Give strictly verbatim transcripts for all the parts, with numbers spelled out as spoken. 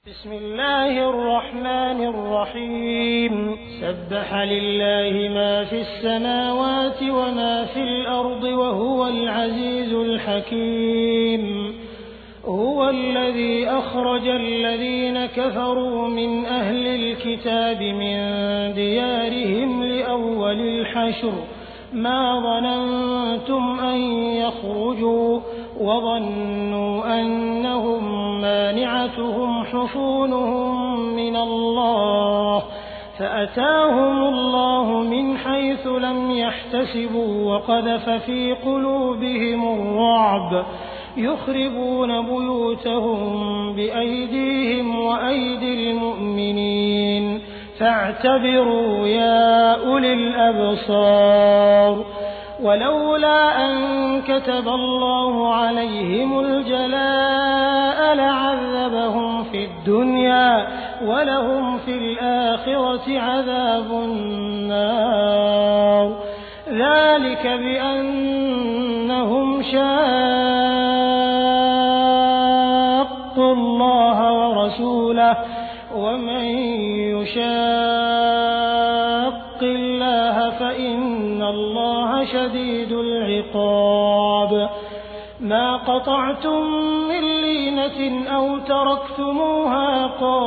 بسم الله الرحمن الرحيم سبح لله ما في السماوات وما في الأرض وهو العزيز الحكيم هو الذي أخرج الذين كفروا من أهل الكتاب من ديارهم لأول الحشر ما ظننتم أن يخرجوا وظنوا أنهم مانعتهم حصونهم من الله فأتاهم الله من حيث لم يحتسبوا وقذف في قلوبهم الرعب يخربون بيوتهم بأيديهم وأيدي المؤمنين فاعتبروا يا أولي الأبصار ولولا أن كتب الله عليهم الجلاء لعذبهم في الدنيا ولهم في الآخرة عذاب النار ذلك بأنهم شاقوا الله ورسوله ومن يشاق الله فإن الله شديد العقاب ما قطعتم من لينة أو تركتموها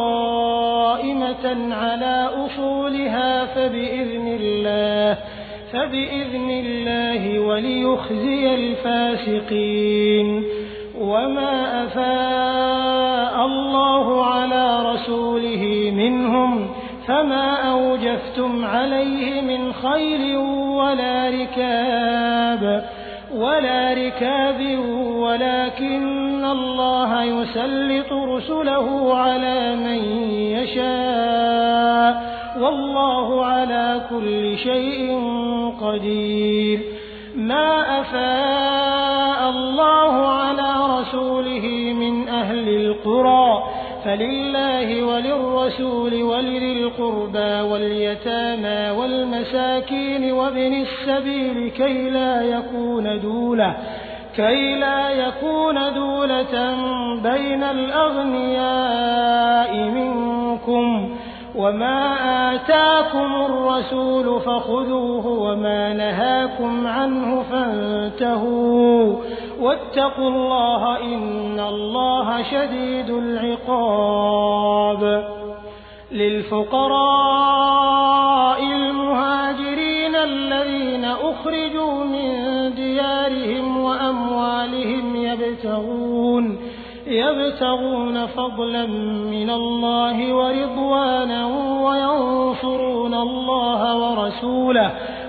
قائمة على أصولها فبإذن الله فبإذن الله وليخزي الفاسقين وما أفاء الله على رسوله منهم فما أوجفتم عليه من خيل ولا ركاب ولا ركاب ولكن الله يسلط رسله على من يشاء والله على كل شيء قدير ما أفاء الله على رسوله من أهل القرى فلله وللرسول ولذي القربى واليتامى والمساكين وابن السبيل كي لا يكون دولة كي لا يكون دولة بين الأغنياء منكم وما آتاكم الرسول فخذوه وما نهاكم عنه فانتهوا واتقوا الله إن الله شديد العقاب للفقراء المهاجرين الذين أخرجوا من ديارهم وأموالهم يبتغون يبتغون فضلا من الله ورضوانا وينصرون الله ورسوله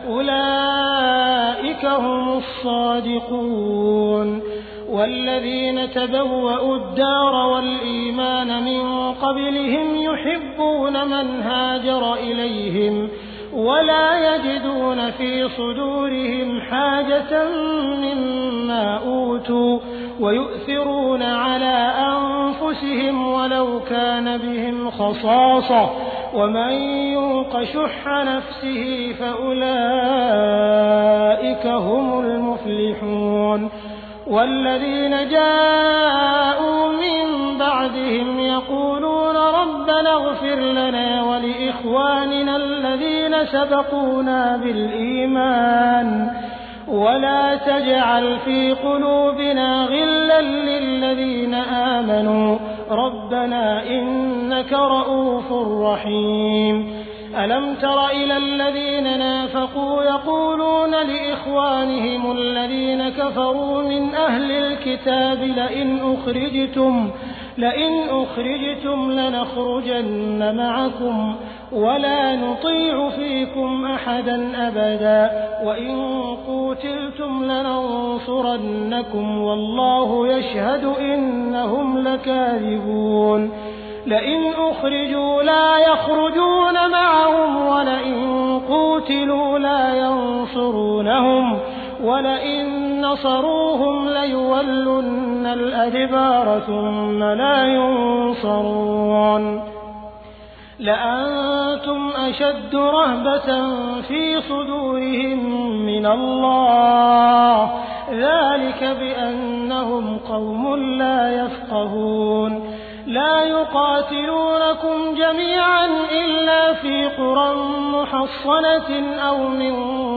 أولئك هم الصادقون والذين تبوأوا الدار والإيمان من قبلهم يحبون من هاجر إليهم ولا يجدون في صدورهم حاجة مما أوتوا ويؤثرون على أنفسهم ولو كان بهم خصاصة ومن يوق شح نفسه فأولئك هم المفلحون والذين جاءوا من بعدهم يقولون ربنا اغفر لنا ولإخواننا الذين سبقونا بالإيمان ولا تجعل في قلوبنا غلا للذين آمنوا ربنا إنك رؤوف رحيم ألم تر إلى الذين نافقوا يقولون لإخوانهم الذين كفروا من أهل الكتاب لئن أخرجتم لئن أخرجتم لنخرجن معكم ولا نطيع فيكم أحدا أبدا وإن قوتلتم لننصرنكم والله يشهد إنهم لكاذبون لئن أخرجوا لا يخرجون معهم ولئن قوتلوا لا ينصرونهم ولئن نصروهم ليولن الأدبار ثم لا ينصرون لأنتم أشد رهبة في صدورهم من الله ذلك بأنهم قوم لا يفقهون لا يقاتلونكم جميعا إلا في قرى محصنة أو من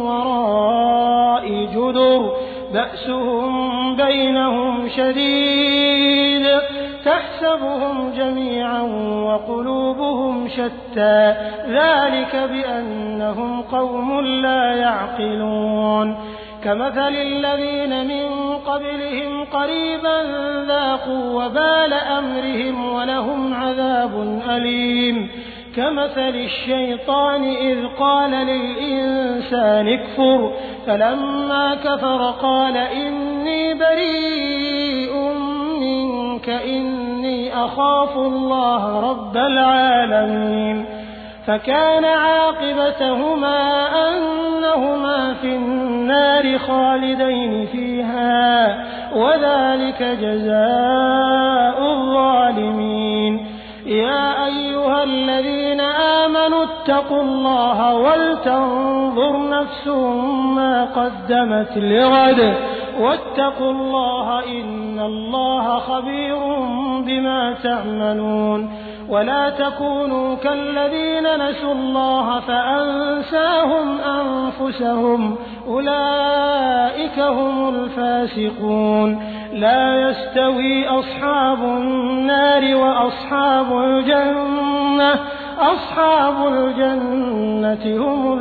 وراء جدر بأسهم بينهم شديد تحسبهم جميعا وقلوبهم شتى ذلك بأنهم قوم لا يعقلون كمثل الذين من قبلهم قريبا ذاقوا وبال أمرهم ولهم عذاب أليم كمثل الشيطان إذ قال للإنسان اكفر فلما كفر قال إني بريء منك إني أخاف الله رب العالمين فكان عاقبتهما أنهما في النار خالدين فيها وذلك جزاء الظالمين يا أيها الذين آمنوا اتقوا الله ولتنظر نفس ما قدمت لغد واتقوا الله إن الله خبير بما تعملون ولا تكونوا كالذين نسوا الله فأنساهم أنفسهم أولئك هم الفاسقون لا يستوي أصحاب النار وأصحاب الجنة أصحاب الجنة هم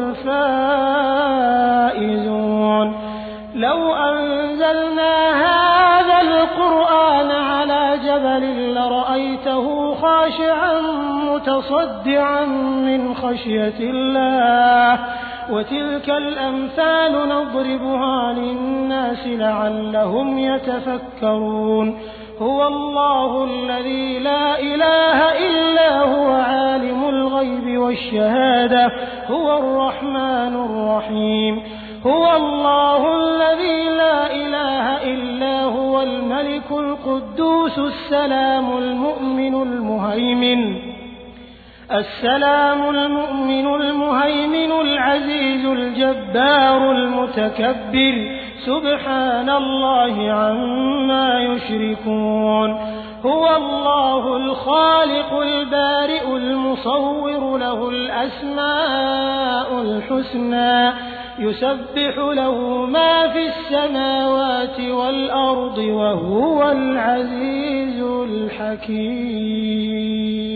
الفائزون لو أنزلنا هذا القرآن على جبل لرأيته خاشعا متصدعا من خشية الله وتلك الأمثال نضربها للناس لعلهم يتفكرون هو الله الذي لا إله إلا هو عالم الغيب والشهادة هو الرحمن الرحيم هو الله الذي لا إله إلا هو الملك القدوس السلام المؤمن المهيمن السلام المؤمن المهيمن العزيز الجبار المتكبر سبحان الله عما يشركون هو الله الخالق البارئ المصور له الأسماء الحسنى يسبح له ما في السماوات والأرض وهو العزيز الحكيم